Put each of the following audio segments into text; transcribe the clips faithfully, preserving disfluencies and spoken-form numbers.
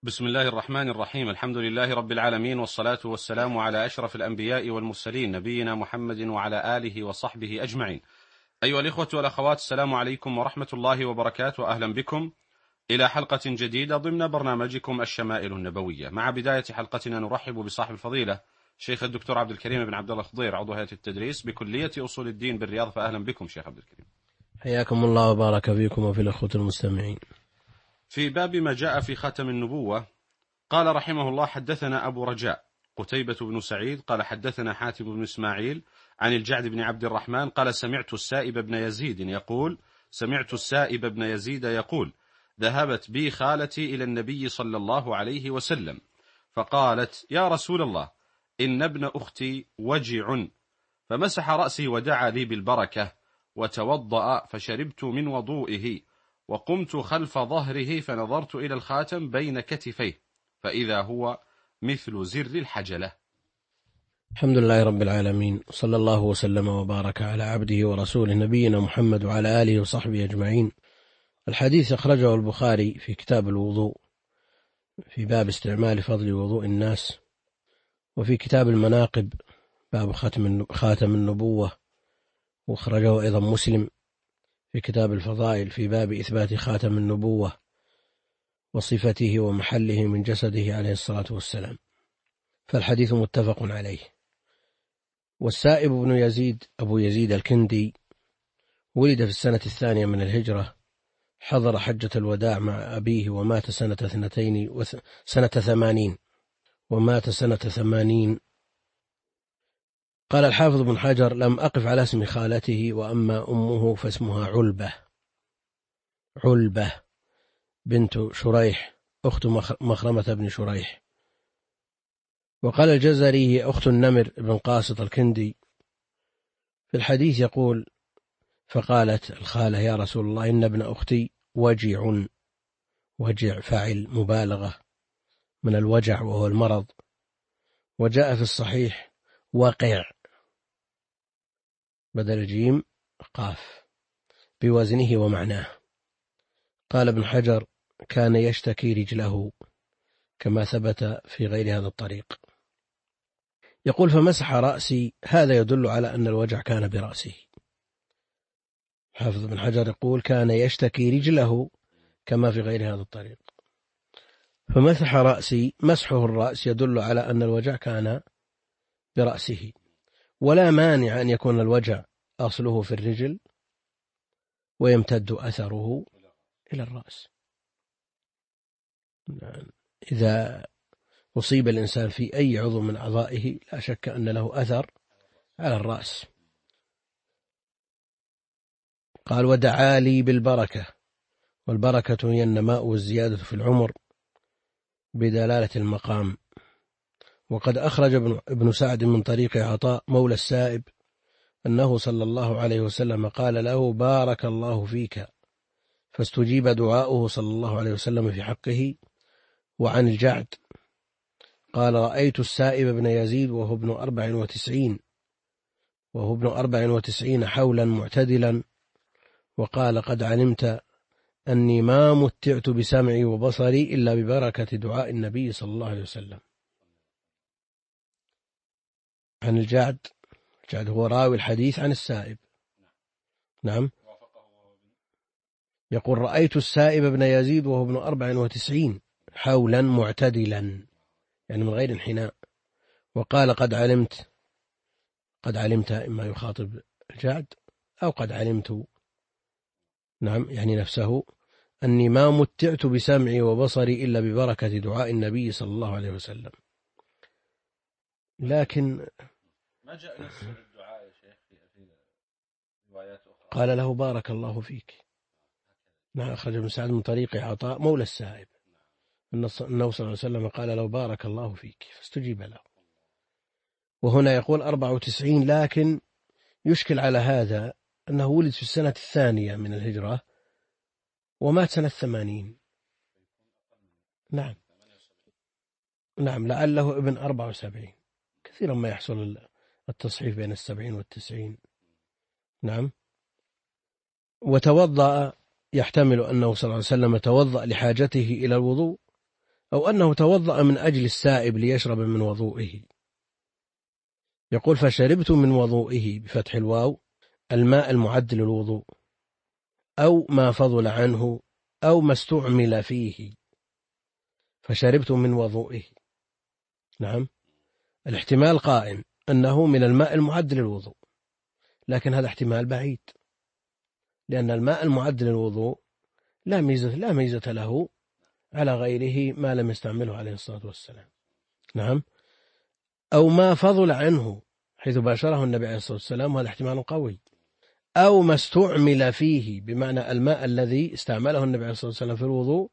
بسم الله الرحمن الرحيم. الحمد لله رب العالمين، والصلاة والسلام على أشرف الأنبياء والمرسلين، نبينا محمد وعلى آله وصحبه أجمعين. أيها الإخوة والأخوات، السلام عليكم ورحمة الله وبركاته، أهلا بكم إلى حلقة جديدة ضمن برنامجكم الشمائل النبوية. مع بداية حلقتنا نرحب بصاحب الفضيلة شيخ الدكتور عبد الكريم بن عبد الله الخضير، عضو هيئة التدريس بكلية أصول الدين بالرياض، فأهلا بكم شيخ عبد الكريم. حياكم الله وبارك فيكم وفي الأخوة المستمعين. في باب ما جاء في خاتم النبوة، قال رحمه الله: حدثنا أبو رجاء قتيبة بن سعيد قال حدثنا حاتم بن إسماعيل عن الجعد بن عبد الرحمن قال سمعت السائب بن يزيد يقول سمعت السائب بن يزيد يقول ذهبت بي خالتي إلى النبي صلى الله عليه وسلم فقالت: يا رسول الله، إن ابن أختي وجع، فمسح رأسي ودعا لي بالبركة، وتوضأ فشربت من وضوئه، وقمت خلف ظهره فنظرت إلى الخاتم بين كتفيه، فإذا هو مثل زر الحجلة. الحمد لله رب العالمين، صلى الله وسلم وبارك على عبده ورسوله نبينا محمد وعلى آله وصحبه أجمعين. الحديث أخرجه البخاري في كتاب الوضوء في باب استعمال فضل وضوء الناس، وفي كتاب المناقب باب خاتم النبوة، وأخرجه أيضا مسلم في كتاب الفضائل في باب إثبات خاتم النبوة وصفته ومحله من جسده عليه الصلاة والسلام، فالحديث متفق عليه. والسائب بن يزيد أبو يزيد الكندي ولد في السنة الثانية من الهجرة، حضر حجة الوداع مع أبيه، ومات سنة اثنتين وث... سنة ثمانين ومات سنة ثمانين. قال الحافظ بن حجر: لم أقف على اسم خالته، وأما أمه فاسمها علبة علبة بنت شريح أخت مخرمة بن شريح. وقال الجزري: هي أخت النمر بن قاسط الكندي. في الحديث يقول: فقالت الخالة: يا رسول الله، إن ابن أختي وجع، وجع فاعل مبالغة من الوجع وهو المرض. وجاء في الصحيح وقع بدل جيم قاف بوزنه ومعناه. قال ابن حجر: كان يشتكي رجله، كما ثبت في غير هذا الطريق. يقول: فمسح رأسي، هذا يدل على أن الوجع كان برأسه. حافظ بن حجر يقول: كان يشتكي رجله، كما في غير هذا الطريق. فمسح رأسي، مسحه الرأس يدل على أن الوجع كان برأسه، ولا مانع أن يكون الوجع أصله في الرجل ويمتد أثره إلى الرأس. إذا أصيب الإنسان في أي عضو من أعضائه لا شك أن له أثر على الرأس. قال: ودعا لي بالبركة، والبركة هي النماء والزيادة في العمر بدلالة المقام. وقد أخرج ابن سعد من طريق عطاء مولى السائب أنه صلى الله عليه وسلم قال له: بارك الله فيك، فاستجيب دعاؤه صلى الله عليه وسلم في حقه. وعن الجعد قال: رأيت السائب بن يزيد وهو ابن أربع وتسعين وهو ابن أربع وتسعين حولا معتدلا، وقال: قد علمت أني ما متعت بسمعي وبصري إلا ببركة دعاء النبي صلى الله عليه وسلم. عن الجعد، الجعد هو راوي الحديث عن السائب. نعم. يقول: رأيت السائب بن يزيد وهو ابن أربع وتسعين حولا معتدلا، يعني من غير انحناء. وقال: قد علمت قد علمت إما يخاطب الجعد أو قد علمت، نعم، يعني نفسه، أني ما متعت بسمعي وبصري إلا ببركة دعاء النبي صلى الله عليه وسلم. لكن ما جاء نفس الدعاء يا شيخ في روايات أخرى؟ قال له: بارك الله فيك. نعم، أخرج ابن سعد من طريق عطاء مولى السائب أنه صلى الله عليه وسلم قال له: بارك الله فيك، فاستجيب له. وهنا يقول أربع وتسعين، لكن يشكل على هذا أنه ولد في السنة الثانية من الهجرة ومات سنة ثمانين. نعم نعم لعله ابن أربع وسبعين. كثيرا ما يحصل التصحيف بين السبعين والتسعين. نعم. وتوضأ، يحتمل أنه صلى الله عليه وسلم توضأ لحاجته إلى الوضوء أو أنه توضأ من أجل السائب ليشرب من وضوئه. يقول فشربت من وضوئه بفتح الواو الماء المعد للوضوء، أو ما فضل عنه، أو ما استعمل فيه. فشربت من وضوئه، نعم، الاحتمال قائم أنه من الماء المعد للوضوء، لكن هذا احتمال بعيد، لأن الماء المعد للوضوء لا ميزة لا ميزة له على غيره ما لم يستعمله عليه الصلاة والسلام. نعم. أو ما فضل عنه حيث باشره النبي عليه الصلاة والسلام، وهذا احتمال قوي. أو ما استعمل فيه، بمعنى الماء الذي استعمله النبي عليه الصلاة والسلام في الوضوء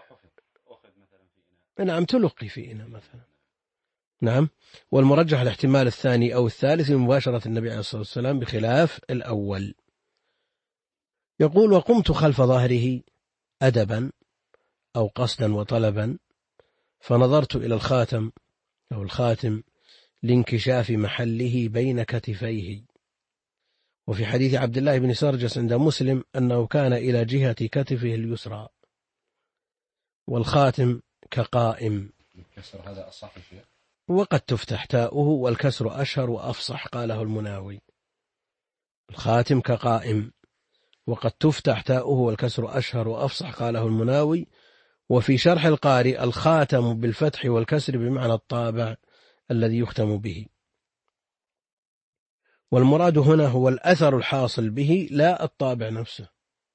نعم تلقي في إناء مثلا. نعم. والمرجح الاحتمال الثاني أو الثالث لمباشرة النبي عليه الصلاة والسلام بخلاف الأول. يقول وقمت خلف ظهره أدبا أو قصدا وطلبا، فنظرت إلى الخاتم أو الخاتم لانكشاف محله بين كتفيه. وفي حديث عبد الله بن سرجس عند مسلم أنه كان إلى جهة كتفه اليسرى، والخاتم كقائم. الكسر هذا أصح شيء، وقد تفتح تاؤه والكسر أشهر وأفصح، قاله المناوي. الخاتم كقائم، وقد تفتح تاؤه والكسر أشهر وأفصح، قاله المناوي. وفي شرح القارئ الخاتم بالفتح والكسر بمعنى الطابع الذي يختم به، والمراد هنا هو الأثر الحاصل به لا الطابع نفسه.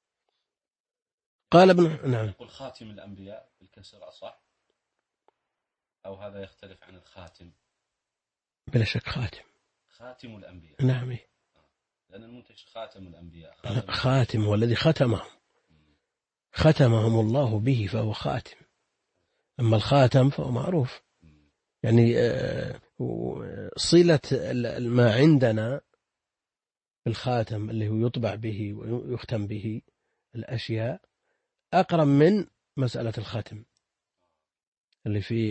قال ابن نعم. يقول خاتم الأنبياء بالكسر أصح، أو هذا يختلف عن الخاتم؟ بلا شك خاتم خاتم الأنبياء. نعم، لأن المنتج خاتم الأنبياء. خاتم, خاتم هو الذي ختمهم ختمهم الله به فهو خاتم، أما الخاتم فهو معروف. يعني صلة ما عندنا الخاتم اللي هو يطبع به ويختم به الأشياء أقرب من مسألة الختم اللي في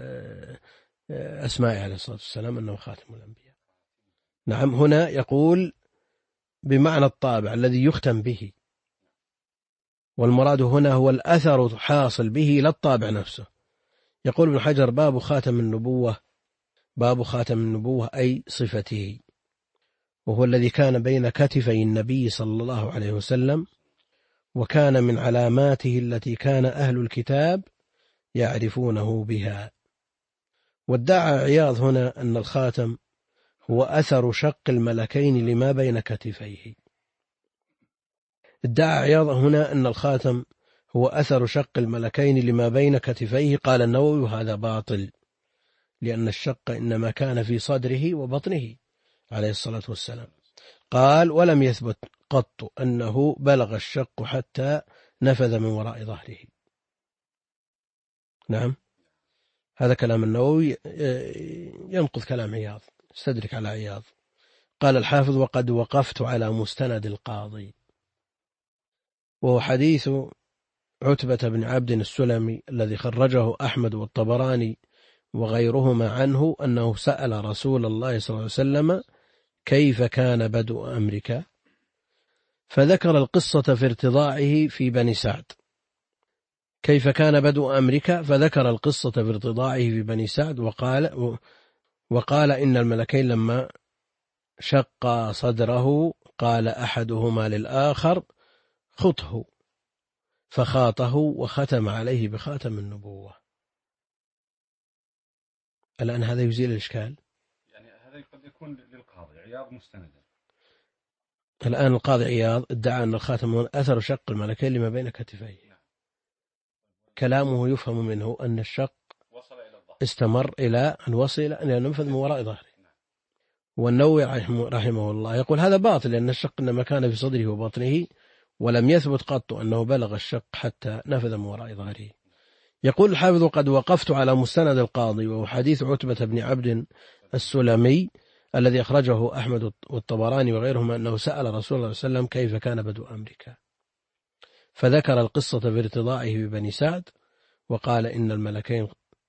أسماء عليه الصلاة والسلام أنه خاتم الأنبياء. نعم. هنا يقول بمعنى الطابع الذي يختم به، والمراد هنا هو الأثر حاصل به لا الطابع نفسه. يقول ابن حجر باب خاتم النبوة، باب خاتم النبوة أي صفته، وهو الذي كان بين كتفي النبي صلى الله عليه وسلم، وكان من علاماته التي كان أهل الكتاب يعرفونه بها. وادعى عياض هنا أن الخاتم هو أثر شق الملكين لما بين كتفيه. ادعى عياض هنا أن الخاتم هو أثر شق الملكين لما بين كتفيه. قال النووي هذا باطل، لأن الشق إنما كان في صدره وبطنه عليه الصلاة والسلام. قال ولم يثبت قط أنه بلغ الشق حتى نفذ من وراء ظهره. نعم. هذا كلام النووي ينقض كلام عياض، استدرك على عياض. قال الحافظ وقد وقفت على مستند القاضي، وهو حديث عتبة بن عبد السلمي الذي خرجه أحمد والطبراني وغيرهما عنه أنه سأل رسول الله صلى الله عليه وسلم كيف كان بدء أمرك، فذكر القصة في ارتضاعه في بني سعد. كيف كان بدء أمرك فذكر القصة في ارتضاعه في بني سعد، وقال وقال إن الملكين لما شق صدره قال أحدهما للآخر خطه، فخاطه وختم عليه بخاتم النبوة. الآن هذا يزيل الإشكال. يعني هذا قد يكون للقاضي عياض مستندا. الآن القاضي عياض ادعى أن الخاتم أثر شق الملكين لما بين كتفيه. كلامه يفهم منه أن الشق استمر إلى أن وصل إلى أن نفذ من وراء ظهره. والنووي رحمه الله يقول هذا باطل، لأن الشق إنما كان في صدره وبطنه، ولم يثبت قط أنه بلغ الشق حتى نفذ من وراء ظهره. يقول الحافظ قد وقفت على مستند القاضي، وهو حديث عتبة بن عبد السلمي الذي أخرجه أحمد والطبراني وغيرهما أنه سأل رسول الله صلى الله عليه وسلم كيف كان بدء أمرك، فذكر القصة في ارتضاعه ببني سعد، وقال إن الملكين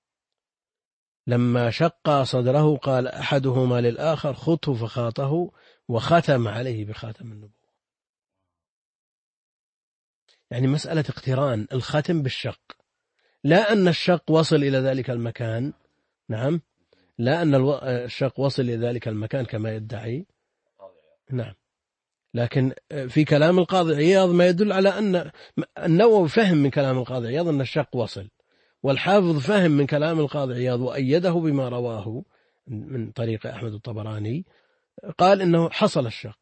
لما شق صدره قال أحدهما للآخر خطه، فخاطه وختم عليه بخاتم النبوة. يعني مسألة اقتران الختم بالشق، لا أن الشق وصل إلى ذلك المكان، نعم، لا أن الشق وصل إلى ذلك المكان كما يدعي، نعم، لكن في كلام القاضي عياض ما يدل على أن النووي فهم من كلام القاضي عياض أن الشق وصل، والحافظ فهم من كلام القاضي عياض وأيده بما رواه من طريق أحمد الطبراني، قال إنه حصل الشق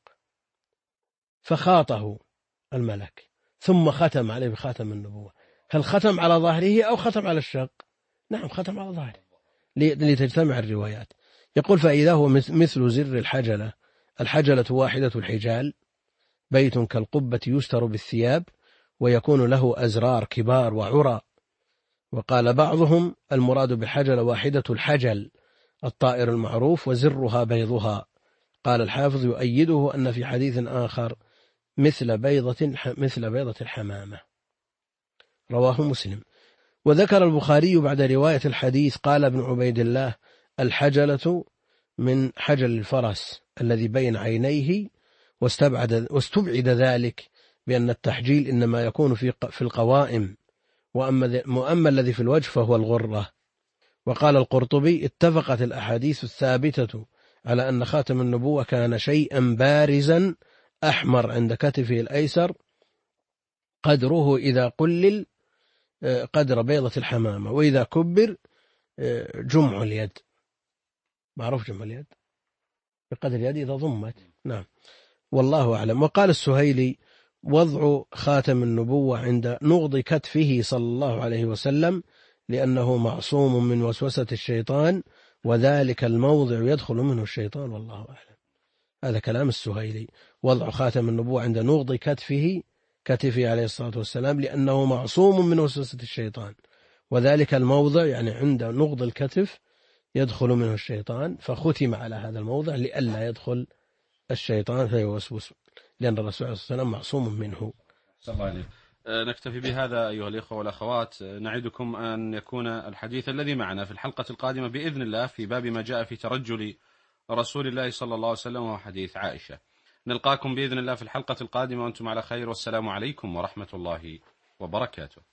فخاطه الملك ثم ختم عليه بخاتم النبوة. هل ختم على ظهره أو ختم على الشق؟ نعم، ختم على ظهره لتجتمع الروايات. يقول فإذا هو مثل زر الحجلة، الحجلة واحدة الحجال، بيت كالقبة يستر بالثياب، ويكون له أزرار كبار وعرى. وقال بعضهم المراد بالحجلة واحدة الحجل الطائر المعروف وزرها بيضها. قال الحافظ يؤيده أن في حديث آخر مثل بيضة مثل بيضة الحمامة، رواه مسلم. وذكر البخاري بعد رواية الحديث قال ابن عبيد الله الحجلة من حجل الفرس الذي بين عينيه، واستبعد, واستبعد ذلك بأن التحجيل إنما يكون في في القوائم، وأما الذي في الوجه فهو الغرة. وقال القرطبي اتفقت الأحاديث الثابتة على أن خاتم النبوة كان شيئا بارزا أحمر عند كتفه الأيسر قدره إذا قلل قدر بيضة الحمامة، وإذا كبر جمع اليد، معروف جمع اليد بقدر اليد إذا ضمت، نعم، والله أعلم. وقال السهيلي وضع خاتم النبوة عند نغض كتفه صلى الله عليه وسلم لأنه معصوم من وسوسة الشيطان، وذلك الموضع يدخل منه الشيطان، والله أعلم. هذا كلام السهيلي، وضع خاتم النبوة عند نغض كتفه كتفه عليه الصلاة والسلام لأنه معصوم من وسوسة الشيطان، وذلك الموضع يعني عند نغض الكتف يدخل منه الشيطان، فختم على هذا الموضع لئلا يدخل الشيطان فيوسوس، لأن الرسول صلى الله عليه وسلم معصوم منه. صلى الله عليه. نكتفي بهذا أيها الإخوة والأخوات، نعدكم أن يكون الحديث الذي معنا في الحلقة القادمة بإذن الله في باب ما جاء في ترجل رسول الله صلى الله عليه وسلم وحديث عائشة. نلقاكم بإذن الله في الحلقة القادمة وأنتم على خير، والسلام عليكم ورحمة الله وبركاته.